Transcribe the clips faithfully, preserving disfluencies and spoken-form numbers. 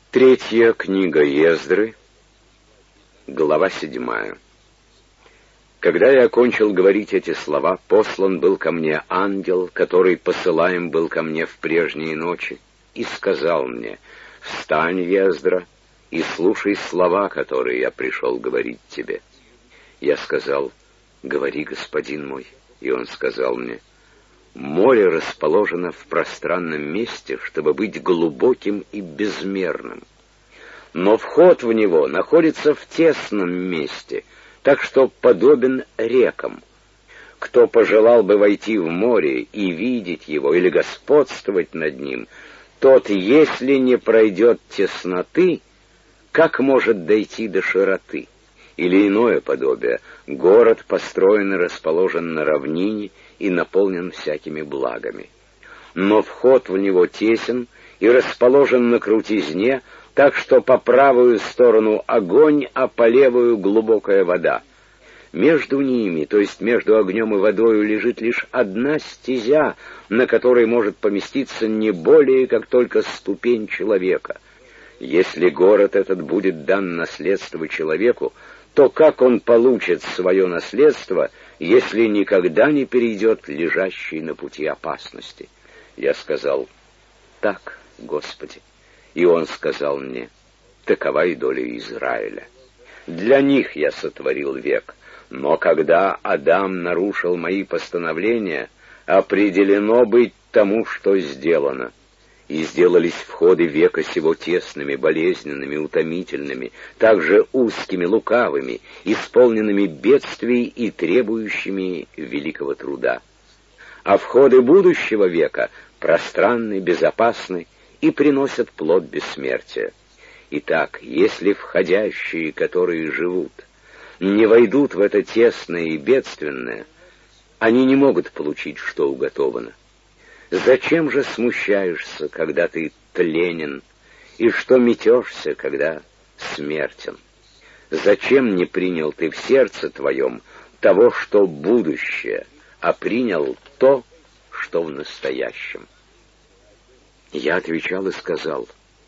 Третья книга Ездры, глава седьмая. Когда я окончил говорить эти слова, послан был ко мне ангел, который посылаем был ко мне в прежние ночи, и сказал мне: «Встань, Ездра, и слушай слова, которые я пришел говорить тебе». Я сказал: «Говори, господин мой». И он сказал мне: «Море расположено в пространном месте, чтобы быть глубоким и безмерным. Но вход в него находится в тесном месте, так что подобен рекам. Кто пожелал бы войти в море и видеть его или господствовать над ним, тот, если не пройдет тесноты, как может дойти до широты?» Или иное подобие: город построен и расположен на равнине и наполнен всякими благами. Но вход в него тесен и расположен на крутизне, так что по правую сторону огонь, а по левую глубокая вода. Между ними, то есть между огнем и водою, лежит лишь одна стезя, на которой может поместиться не более, как только ступень человека. Если город этот будет дан наследство человеку, то как он получит свое наследство, если никогда не перейдет лежащей на пути опасности? Я сказал: «Так, Господи». И он сказал мне: «Такова и доля Израиля. Для них я сотворил век, но когда Адам нарушил мои постановления, определено быть тому, что сделано. И сделались входы века сего тесными, болезненными, утомительными, также узкими, лукавыми, исполненными бедствий и требующими великого труда. А входы будущего века пространны, безопасны и приносят плод бессмертия. Итак, если входящие, которые живут, не войдут в это тесное и бедственное, они не могут получить, что уготовано. Зачем же смущаешься, когда ты тленен, и что метешься, когда смертен? Зачем не принял ты в сердце твоем того, что будущее, а принял то, что в настоящем?» Я отвечал и сказал: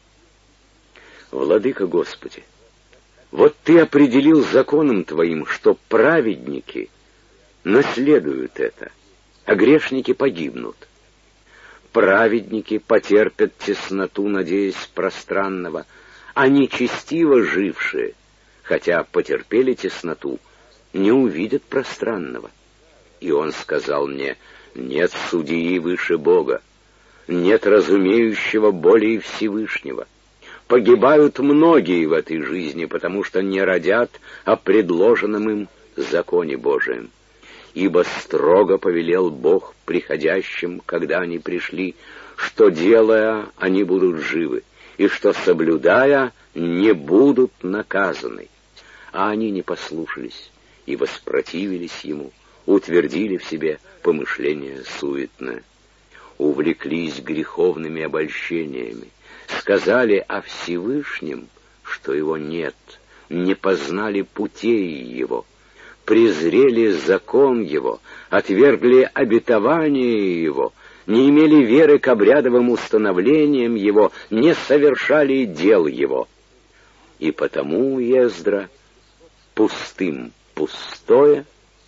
«Владыка Господи, вот ты определил законом твоим, что праведники наследуют это, а грешники погибнут. Праведники потерпят тесноту, надеясь пространного, а нечестиво жившие, хотя потерпели тесноту, не увидят пространного». И он сказал мне: «Нет судьи выше Бога, нет разумеющего более Всевышнего. Погибают многие в этой жизни, потому что не родят о предложенном им законе Божием. Ибо строго повелел Бог приходящим, когда они пришли, что, делая, они будут живы, и что, соблюдая, не будут наказаны. А они не послушались и воспротивились ему, утвердили в себе помышление суетное, увлеклись греховными обольщениями, сказали о Всевышнем, что его нет, не познали путей его, презрели закон его, отвергли обетование его, не имели веры к обрядовым установлениям его, не совершали дел его. И потому, Ездра, пустым пустое,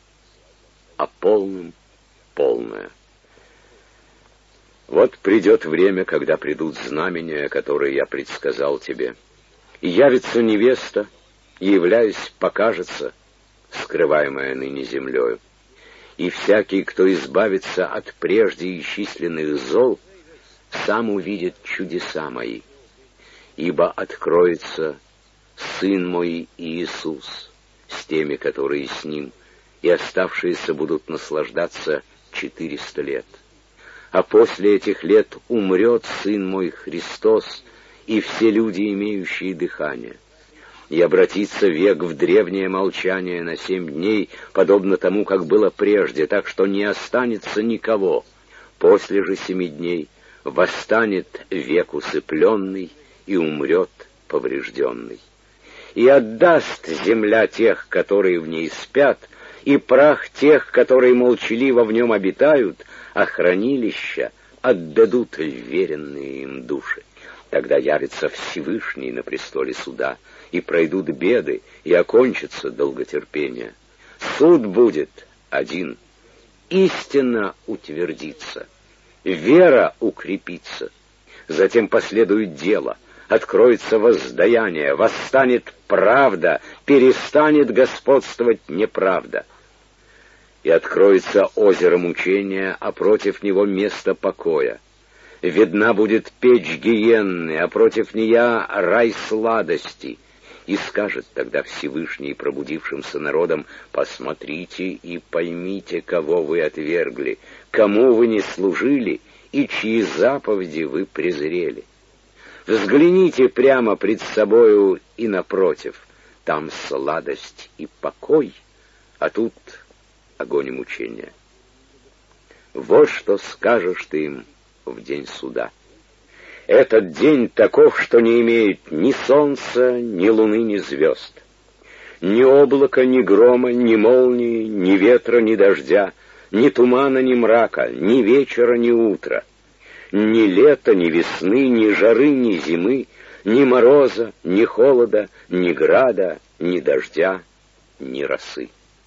а полным полное. Вот придет время, когда придут знамения, которые я предсказал тебе, и явится невеста, и, являясь, покажется, скрываемая ныне землею. И всякий, кто избавится от прежде исчисленных зол, сам увидит чудеса мои. Ибо откроется Сын мой Иисус с теми, которые с Ним, и оставшиеся будут наслаждаться четыреста лет. А после этих лет умрет Сын мой Христос и все люди, имеющие дыхание. И обратится век в древнее молчание на семь дней, подобно тому, как было прежде, так что не останется никого. После же семи дней восстанет век усыпленный и умрет поврежденный. И отдаст земля тех, которые в ней спят, и прах тех, которые молчаливо в нем обитают, а хранилища отдадут вверенные им души. Тогда явится Всевышний на престоле суда, и пройдут беды, и окончится долготерпение. Суд будет один. Истина утвердится, вера укрепится. Затем последует дело, откроется воздаяние, восстанет правда, перестанет господствовать неправда. И откроется озеро мучения, а против него место покоя. Видна будет печь гиенны, а против нея рай сладости. И скажет тогда Всевышний пробудившимся народам: посмотрите и поймите, кого вы отвергли, кому вы не служили и чьи заповеди вы презрели. Взгляните прямо пред собою и напротив, там сладость и покой, а тут огонь и мучения. Вот что скажешь ты им в день суда. Этот день таков, что не имеет ни солнца, ни луны, ни звезд, ни облака, ни грома, ни молнии, ни ветра, ни дождя, ни тумана, ни мрака, ни вечера, ни утра, ни лета, ни весны, ни жары, ни зимы, ни мороза, ни холода, ни града, ни дождя, ни росы.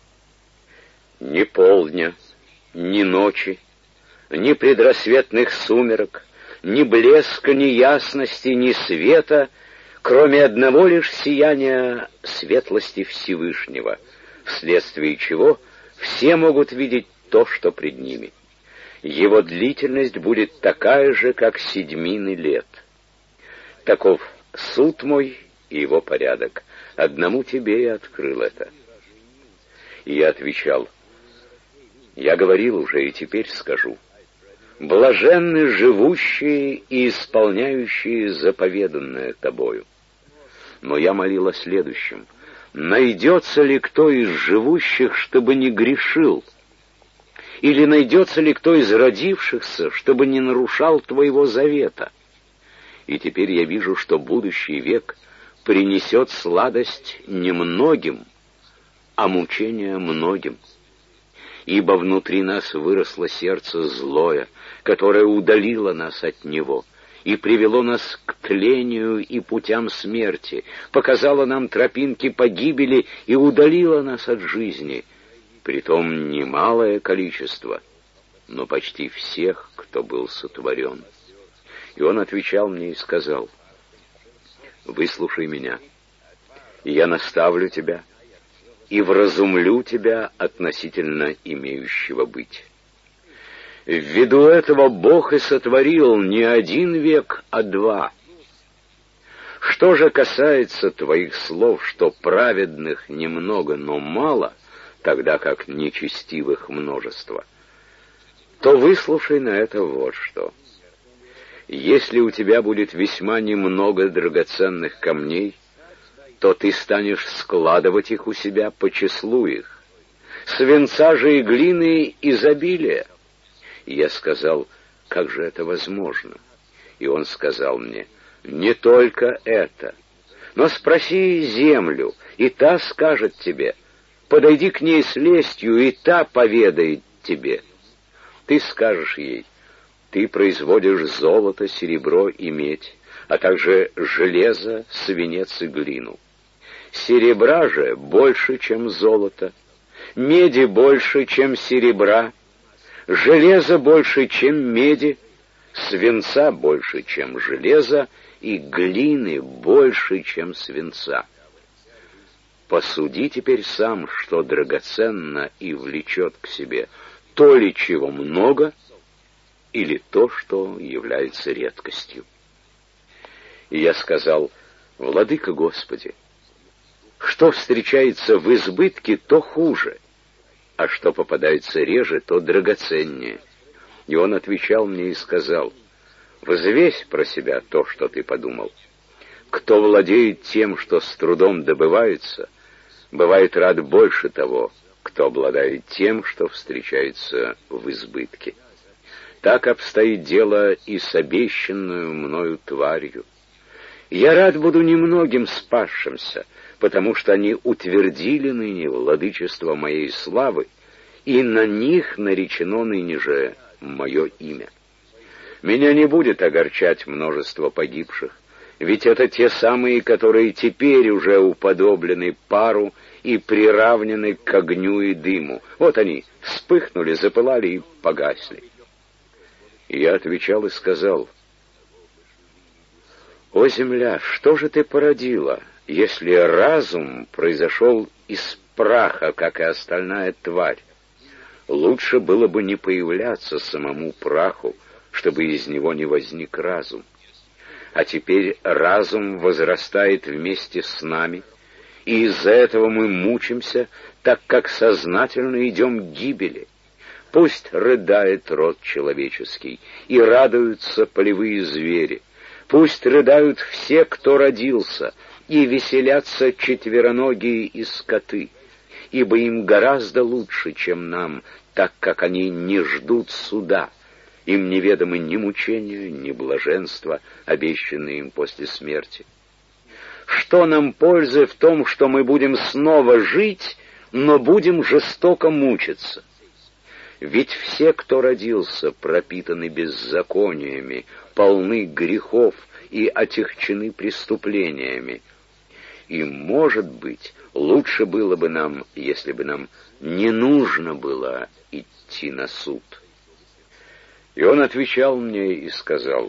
Ни полдня, ни ночи, ни предрассветных сумерок, ни блеска, ни ясности, ни света, кроме одного лишь сияния светлости Всевышнего, вследствие чего все могут видеть то, что пред ними. Его длительность будет такая же, как седьмины лет. Таков суд мой и его порядок. Одному тебе я открыл это. И я отвечал: я говорил уже и теперь скажу. Блаженны живущие и исполняющие заповеданное тобою. Но я молил о следующем: найдется ли кто из живущих, чтобы не грешил? Или найдется ли кто из родившихся, чтобы не нарушал твоего завета? И теперь я вижу, что будущий век принесет сладость немногим, а мучение многим. Ибо внутри нас выросло сердце злое, которое удалило нас от Него и привело нас к тлению и путям смерти, показало нам тропинки погибели и удалило нас от жизни, притом немалое количество, но почти всех, кто был сотворен. И он отвечал мне и сказал: выслушай меня, и я наставлю тебя, и вразумлю тебя относительно имеющего быть. Ввиду этого Бог и сотворил не один век, а два. Что же касается твоих слов, что праведных немного, но мало, тогда как нечестивых множество, то выслушай на это вот что. Если у тебя будет весьма немного драгоценных камней, то ты станешь складывать их у себя по числу их. Свинца же и глины изобилие. И я сказал: как же это возможно? И он сказал мне: не только это, но спроси землю, и та скажет тебе. Подойди к ней с лестью, и та поведает тебе. Ты скажешь ей: ты производишь золото, серебро и медь, а также железо, свинец и глину. Серебра же больше, чем золото, меди больше, чем серебра, железа больше, чем меди, свинца больше, чем железа, и глины больше, чем свинца. Посуди теперь сам, что драгоценно и влечет к себе, то ли чего много, или то, что является редкостью. И я сказал: владыка Господи, что встречается в избытке, то хуже, а что попадается реже, то драгоценнее. И он отвечал мне и сказал: взвесь про себя то, что ты подумал. Кто владеет тем, что с трудом добывается, бывает рад больше того, кто обладает тем, что встречается в избытке. Так обстоит дело и с обещанную мною тварью. Я рад буду немногим спасшимся, потому что они утвердили ныне владычество моей славы, и на них наречено ныне же мое имя. Меня не будет огорчать множество погибших, ведь это те самые, которые теперь уже уподоблены пару и приравнены к огню и дыму. Вот они вспыхнули, запылали и погасли. И я отвечал и сказал: «О, земля, что же ты породила, если разум произошел из праха, как и остальная тварь? Лучше было бы не появляться самому праху, чтобы из него не возник разум. А теперь разум возрастает вместе с нами, и из-за этого мы мучимся, так как сознательно идем к гибели. Пусть рыдает род человеческий, и радуются полевые звери. Пусть рыдают все, кто родился, и веселятся четвероногие и скоты, ибо им гораздо лучше, чем нам, так как они не ждут суда. Им неведомы ни мучения, ни блаженства, обещанные им после смерти. Что нам пользы в том, что мы будем снова жить, но будем жестоко мучиться? Ведь все, кто родился, пропитаны беззакониями, полны грехов и отягчены преступлениями. И, может быть, лучше было бы нам, если бы нам не нужно было идти на суд». И он отвечал мне и сказал: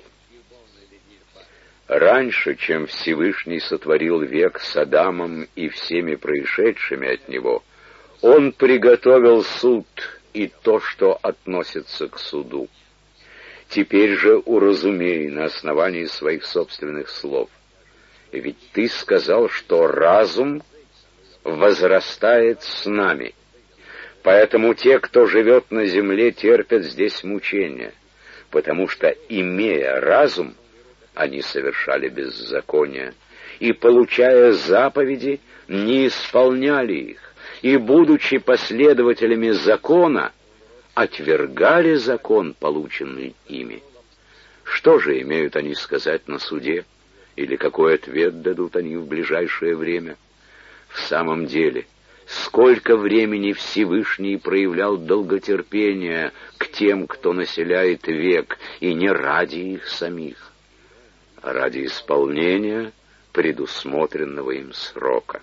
«Раньше, чем Всевышний сотворил век с Адамом и всеми происшедшими от него, он приготовил суд и то, что относится к суду. Теперь же уразумей на основании своих собственных слов. Ведь ты сказал, что разум возрастает с нами. Поэтому те, кто живет на земле, терпят здесь мучения, потому что, имея разум, они совершали беззаконие, и, получая заповеди, не исполняли их, и, будучи последователями закона, отвергали закон, полученный ими. Что же имеют они сказать на суде, или какой ответ дадут они в ближайшее время? В самом деле, сколько времени Всевышний проявлял долготерпение к тем, кто населяет век, и не ради их самих, а ради исполнения предусмотренного им срока.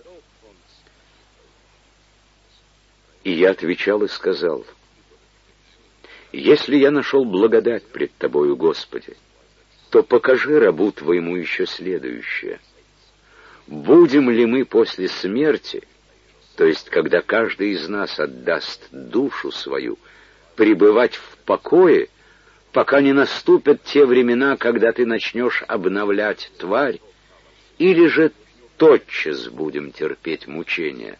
И я отвечал и сказал: «Если я нашел благодать пред Тобою, Господи, то покажи рабу Твоему еще следующее. Будем ли мы после смерти, то есть когда каждый из нас отдаст душу свою, пребывать в покое, пока не наступят те времена, когда Ты начнешь обновлять тварь, или же тотчас будем терпеть мучения?»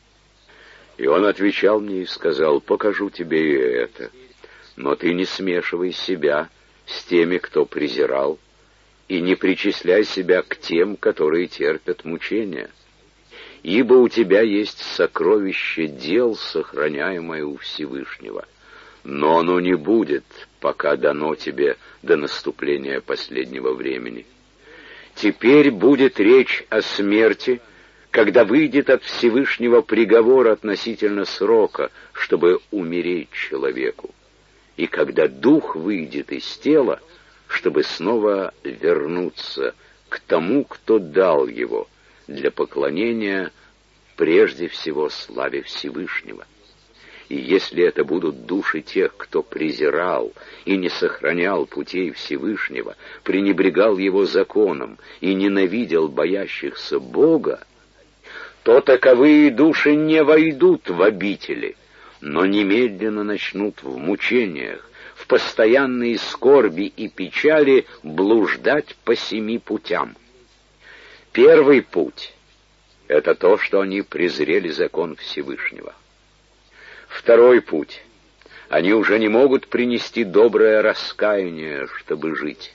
И он отвечал мне и сказал: «Покажу тебе и это, но ты не смешивай себя с теми, кто презирал, и не причисляй себя к тем, которые терпят мучения. Ибо у тебя есть сокровище дел, сохраняемое у Всевышнего, но оно не будет, пока дано тебе до наступления последнего времени. Теперь будет речь о смерти, когда выйдет от Всевышнего приговор относительно срока, чтобы умереть человеку, и когда дух выйдет из тела, чтобы снова вернуться к тому, кто дал его, для поклонения прежде всего славе Всевышнего. И если это будут души тех, кто презирал и не сохранял путей Всевышнего, пренебрегал его законом и ненавидел боящихся Бога, то таковые души не войдут в обители, но немедленно начнут в мучениях, в постоянной скорби и печали блуждать по семи путям. Первый путь — это то, что они презрели закон Всевышнего. Второй путь — они уже не могут принести доброе раскаяние, чтобы жить.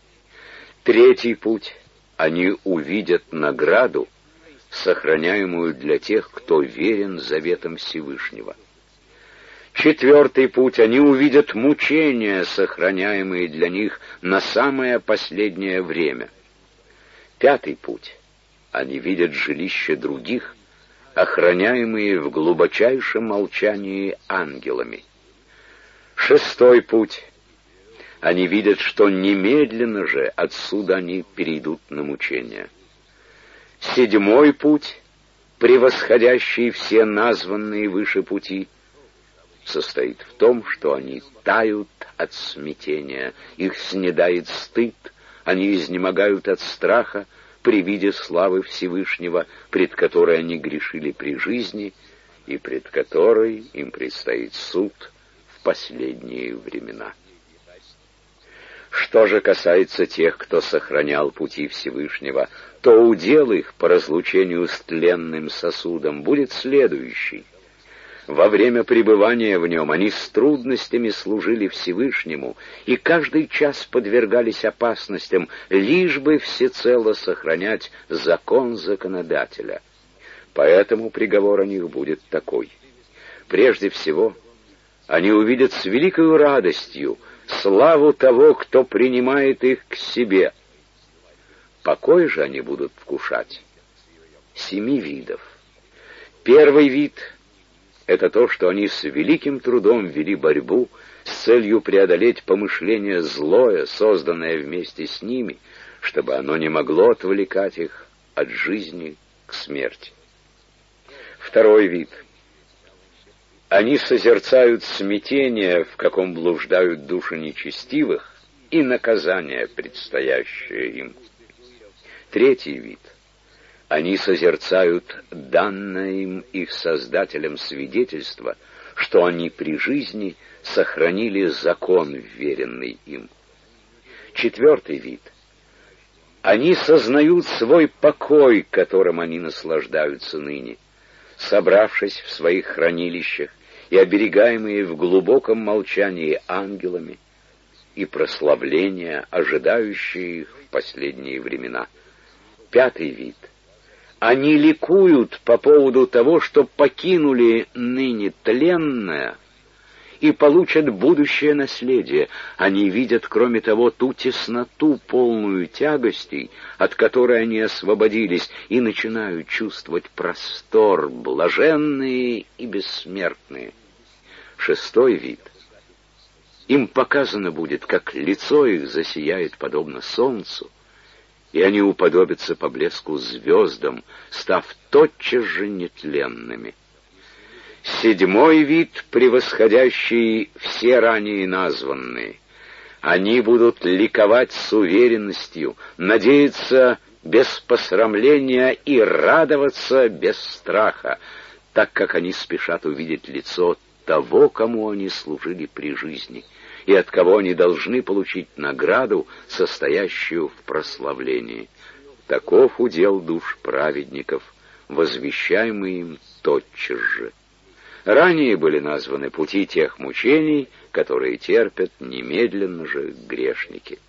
Третий путь — они увидят награду, сохраняемую для тех, кто верен заветам Всевышнего. Четвертый путь — они увидят мучения, сохраняемые для них на самое последнее время. Пятый путь — они видят жилища других, охраняемые в глубочайшем молчании ангелами. Шестой путь Они видят, что немедленно же отсюда они перейдут на мучения. Седьмой путь, превосходящий все названные выше пути, состоит в том, что они тают от смятения, их снедает стыд, они изнемогают от страха при виде славы Всевышнего, пред которой они грешили при жизни и пред которой им предстоит суд в последние времена. Что же касается тех, кто сохранял пути Всевышнего, то удел их по разлучению с тленным сосудом будет следующий. Во время пребывания в нем они с трудностями служили Всевышнему и каждый час подвергались опасностям, лишь бы всецело сохранять закон законодателя. Поэтому приговор о них будет такой. Прежде всего, они увидят с великой радостью славу того, кто принимает их к себе. Покой же они будут вкушать семи видов. Первый вид — это то, что они с великим трудом вели борьбу с целью преодолеть помышление злое, созданное вместе с ними, чтобы оно не могло отвлекать их от жизни к смерти. Второй вид — они созерцают смятение, в каком блуждают души нечестивых, и наказание, предстоящее им. Третий вид — они созерцают данное им их Создателем свидетельство, что они при жизни сохранили закон, вверенный им. Четвертый вид — они сознают свой покой, которым они наслаждаются ныне, собравшись в своих хранилищах и оберегаемые в глубоком молчании ангелами, и прославления, ожидающие их в последние времена. Пятый вид. Они ликуют по поводу того, что покинули ныне тленное и получат будущее наследие. Они видят, кроме того, ту тесноту, полную тягостей, от которой они освободились, и начинают чувствовать простор, блаженные и бессмертные. Шестой вид. Им показано будет, как лицо их засияет подобно солнцу, и они уподобятся по блеску звездам, став тотчас же нетленными. Седьмой вид, превосходящий все ранее названные. Они будут ликовать с уверенностью, надеяться без посрамления и радоваться без страха, так как они спешат увидеть лицо того, кому они служили при жизни, и от кого они должны получить награду, состоящую в прославлении. Таков удел душ праведников, возвещаемый им тотчас же. Ранее были названы пути тех мучений, которые терпят немедленно же грешники.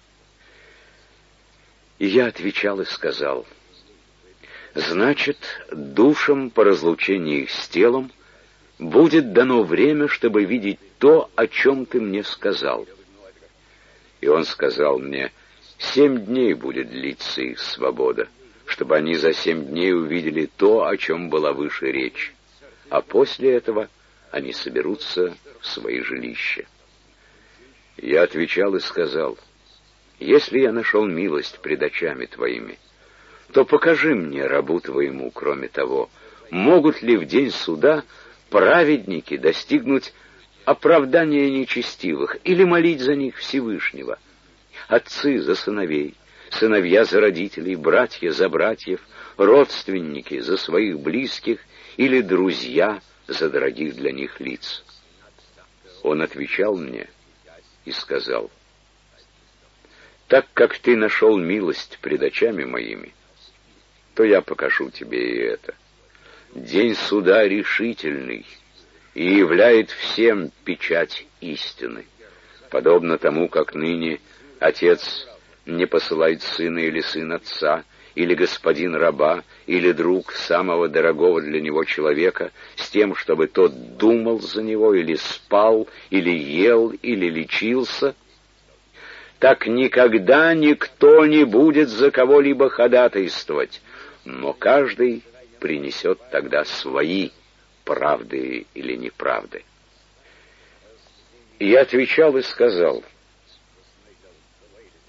И я отвечал и сказал: значит, душам по разлучении их с телом будет дано время, чтобы видеть то, о чем ты мне сказал. И он сказал мне: семь дней будет длиться их свобода, чтобы они за семь дней увидели то, о чем была выше речь, а после этого они соберутся в свои жилища. Я отвечал и сказал: если я нашел милость пред очами твоими, то покажи мне, рабу твоему, кроме того, могут ли в день суда праведники достигнуть оправдания нечестивых или молить за них Всевышнего, отцы за сыновей, сыновья за родителей, братья за братьев, родственники за своих близких или друзья за дорогих для них лиц. Он отвечал мне и сказал: так как ты нашел милость пред очами моими, то я покажу тебе и это. День суда решительный и являет всем печать истины, подобно тому, как ныне отец не посылает сына или сын отца, или господин раба, или друг самого дорогого для него человека, с тем, чтобы тот думал за него, или спал, или ел, или лечился, так никогда никто не будет за кого-либо ходатайствовать, но каждый принесет тогда свои правды или неправды. И я отвечал и сказал: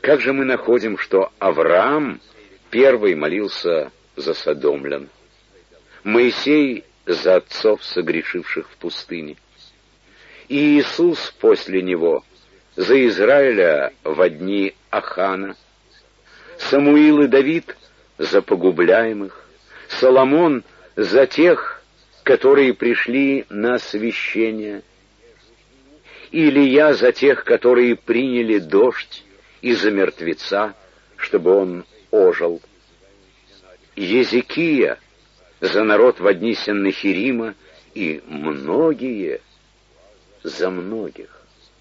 Как же мы находим, что Авраам первый молился за содомлян, Моисей за отцов, согрешивших в пустыне, и Иисус после него за Израиля во дни Ахана, Самуил и Давид за погубляемых, Соломон за тех, которые пришли на освящение, Илия за тех, которые приняли дождь, и за мертвеца, чтобы он ожил, Езекия за народ во дни Сеннахирима, и многие за многих.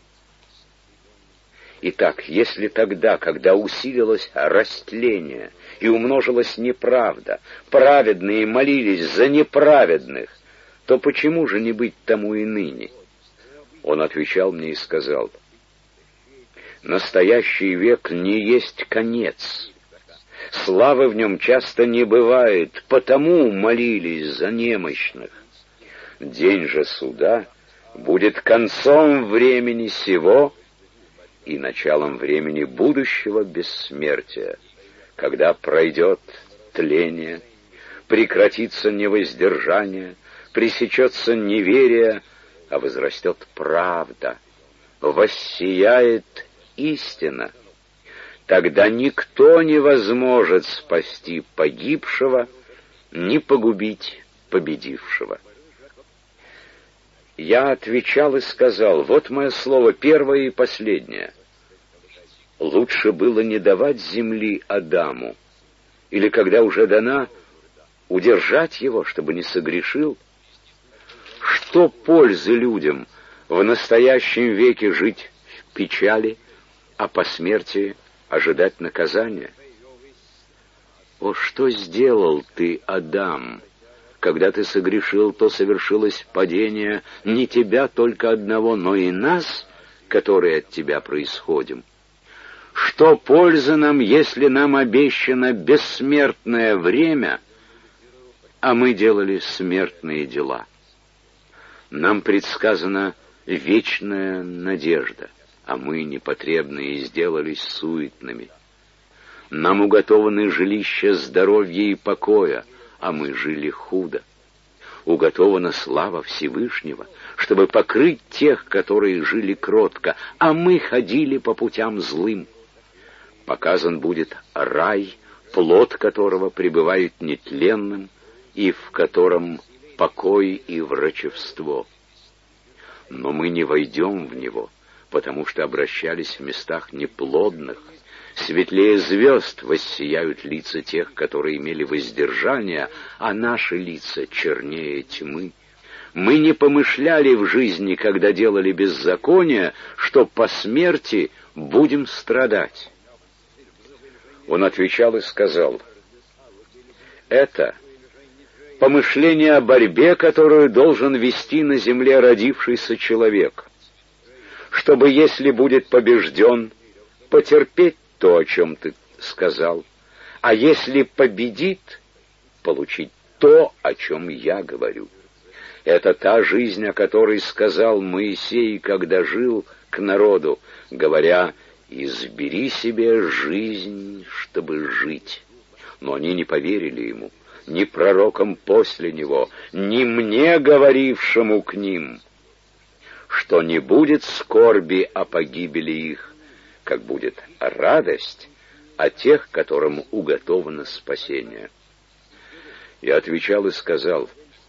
Итак, если тогда, когда усилилось растление и умножилась неправда, праведные молились за неправедных, то почему же не быть тому и ныне? Он отвечал мне и сказал: настоящий век не есть конец. Славы в нем часто не бывает, потому молились за немощных. День же суда будет концом времени сего и началом времени будущего бессмертия, когда пройдет тление, прекратится невоздержание, пресечется неверие, а возрастет правда, воссияет истина. Тогда никто не возможет спасти погибшего, ни погубить победившего. Я отвечал и сказал: вот мое слово первое и последнее. Лучше было не давать земли Адаму, или, когда уже дана, удержать его, чтобы не согрешил. Что пользы людям в настоящем веке жить в печали, а по смерти ожидать наказания? О, что сделал ты, Адам? Когда ты согрешил, то совершилось падение не тебя только одного, но и нас, которые от тебя происходим. Что пользы нам, если нам обещано бессмертное время, а мы делали смертные дела? Нам предсказана вечная надежда, а мы, непотребные, сделались суетными. Нам уготованы жилища здоровья и покоя, а мы жили худо. Уготована слава Всевышнего, чтобы покрыть тех, которые жили кротко, а мы ходили по путям злым. Показан будет рай, плод которого пребывает нетленным, и в котором покой и врачевство. Но мы не войдем в него, потому что обращались в местах неплодных. Светлее звезд воссияют лица тех, которые имели воздержание, а наши лица чернее тьмы. Мы не помышляли в жизни, когда делали беззаконие, что по смерти будем страдать. Он отвечал и сказал: это помышление о борьбе, которую должен вести на земле родившийся человек, чтобы, если будет побежден, потерпеть то, о чем ты сказал, а если победит, получить то, о чем я говорю. Это та жизнь, о которой сказал Моисей, когда жил к народу, говоря: «Избери себе жизнь, чтобы жить». Но они не поверили ему, ни пророкам после него, ни мне, говорившему к ним, что не будет скорби о погибели их, как будет радость о тех, которым уготовано спасение. Я отвечал и сказал: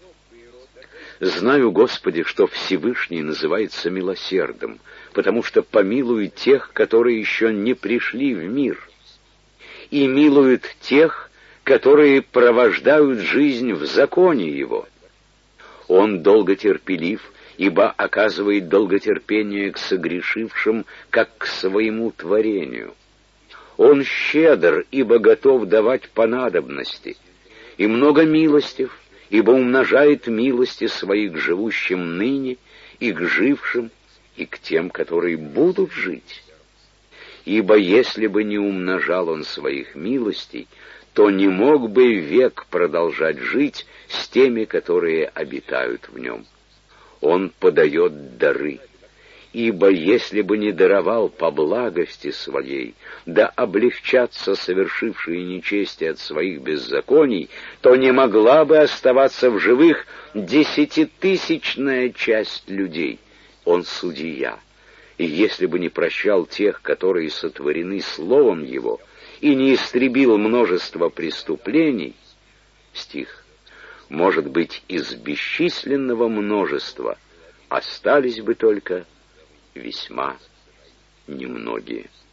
знаю, Господи, что Всевышний называется милосердным, потому что помилует тех, которые еще не пришли в мир, и милует тех, которые провождают жизнь в законе Его. Он долготерпелив, ибо оказывает долготерпение к согрешившим, как к своему творению. Он щедр, ибо готов давать по надобности, и много милостив, ибо умножает милости свои к живущим ныне, и к жившим, и к тем, которые будут жить. Ибо если бы не умножал он своих милостей, то не мог бы век продолжать жить с теми, которые обитают в нем. Он подает дары, Ибо если бы не даровал по благости своей, да облегчаться совершившие нечестие от своих беззаконий, то не могла бы оставаться в живых десятитысячная часть людей. Он судья. И если бы не прощал тех, которые сотворены словом его, и не истребил множество преступлений, стих, может быть, из бесчисленного множества остались бы только весьма немногие.